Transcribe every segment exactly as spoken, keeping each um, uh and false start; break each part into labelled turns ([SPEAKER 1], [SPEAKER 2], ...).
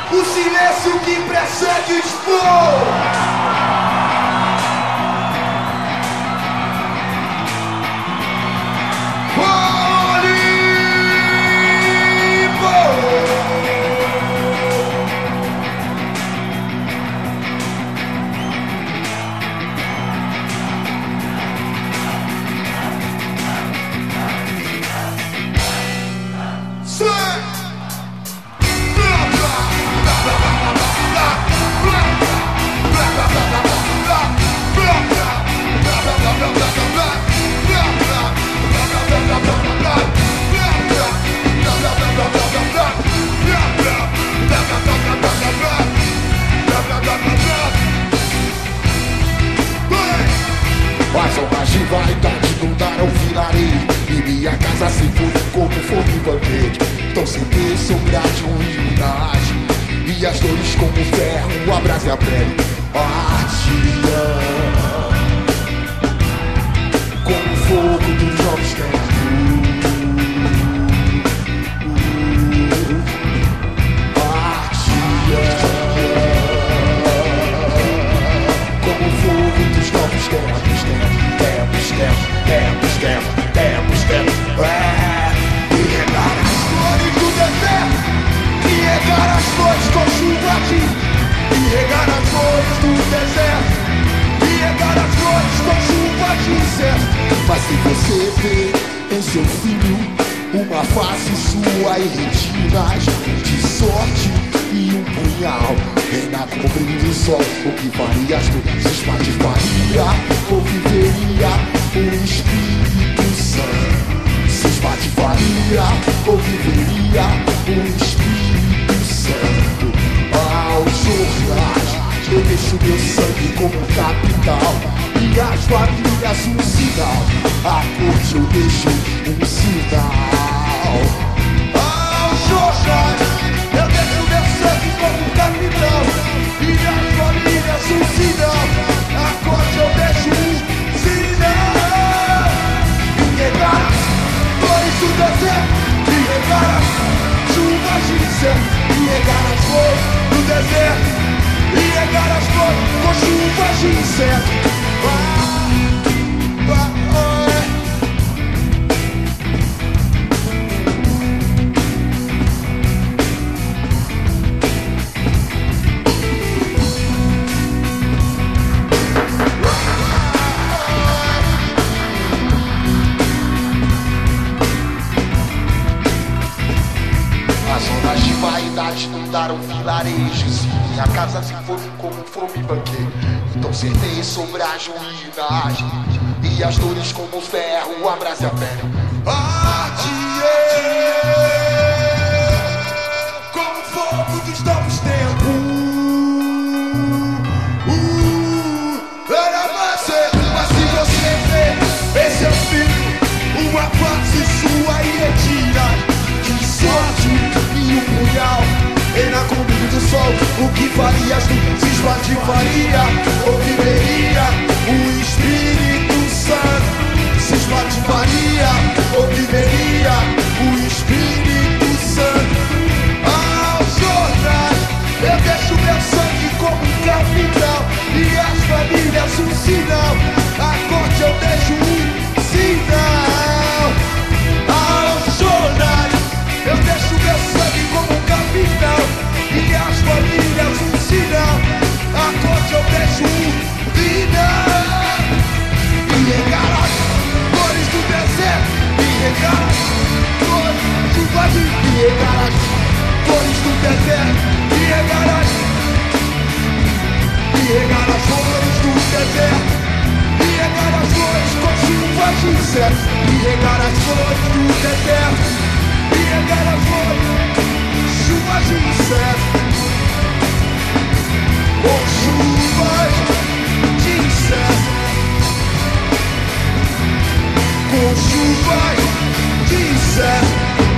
[SPEAKER 1] O silêncio que precede o expor.
[SPEAKER 2] As ondas de vaidade inundaram o vilarejo e minha casa se foi como fogo e banquete. Então sentei sobre as ruínas e as dores como ferro abrasa a pele. Ardiam como o fogo dos jovens tempos. Tempos, tempos, tempos, tempos, tempos, tempos, é. E regar as flores do deserto, e regar as flores com chuva aqui. E regar as flores do deserto, e regar as flores com chuva aqui, certo? Mas se você vê em seu filho uma face sua e retinas de sorte e um punhal, reina com o brilho do sol, o que farias tu? Se espatifaria ou viveria o Espírito Santo? Se espatifaria ou viveria o Espírito Santo? Aos jornais eu deixo meu sangue como capital e as famílias um sinal. A corte eu deixo um sinal. Aos jornais eu deixo meu sangue como capital e as famílias um sinal. A corte eu deixo um sinal. E regar as flores do deserto, e regar as chuvas de incerto, e regar as flores do deserto, e regar as flores com chuvas de incerto. Ah, ah, ah. Inundaram vilarejos e minha casa se foi como fogo e banqueiro. Então sentei sobre as ruínas e as dores como ferro abrasa a pele. Ardiei como fogo dos novos tempos. Uh, era você, mas se você vê em seu filho uma face sua e retira de sorte e um punhal. Reina com o brilho do sol, o que farias tu? Se espatifaria ou viveria o Espírito Santo? Se espatifaria ou viveria o Espírito Santo? Aos jornais eu deixo meu sangue como um capital e as famílias um sinal. A corte eu deixo um sinal. Aos jornais eu deixo meu sangue como um capital e as famílias um sinal. A corte eu deixo um sinal. E regar as flores do deserto, e regar as flores chuva de, e regar as flores do deserto, e regar as, e regar as flores do deserto, e regar as flores com chuva de incerto, e regar as flores do deserto, e regar as flores chuvas de incerto, com chuvas de incerto, com chuvas de incerto,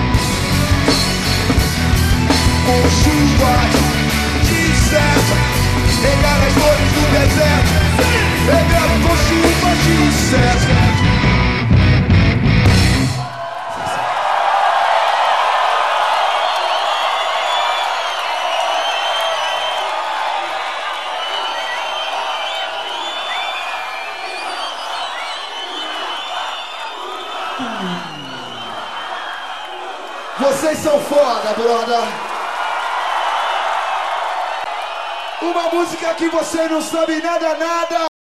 [SPEAKER 2] com chuvas de incerto, regar as flores do deserto, regar com chuvas de incerto. Vocês são foda, brother. Uma música que você não sabe nada, nada.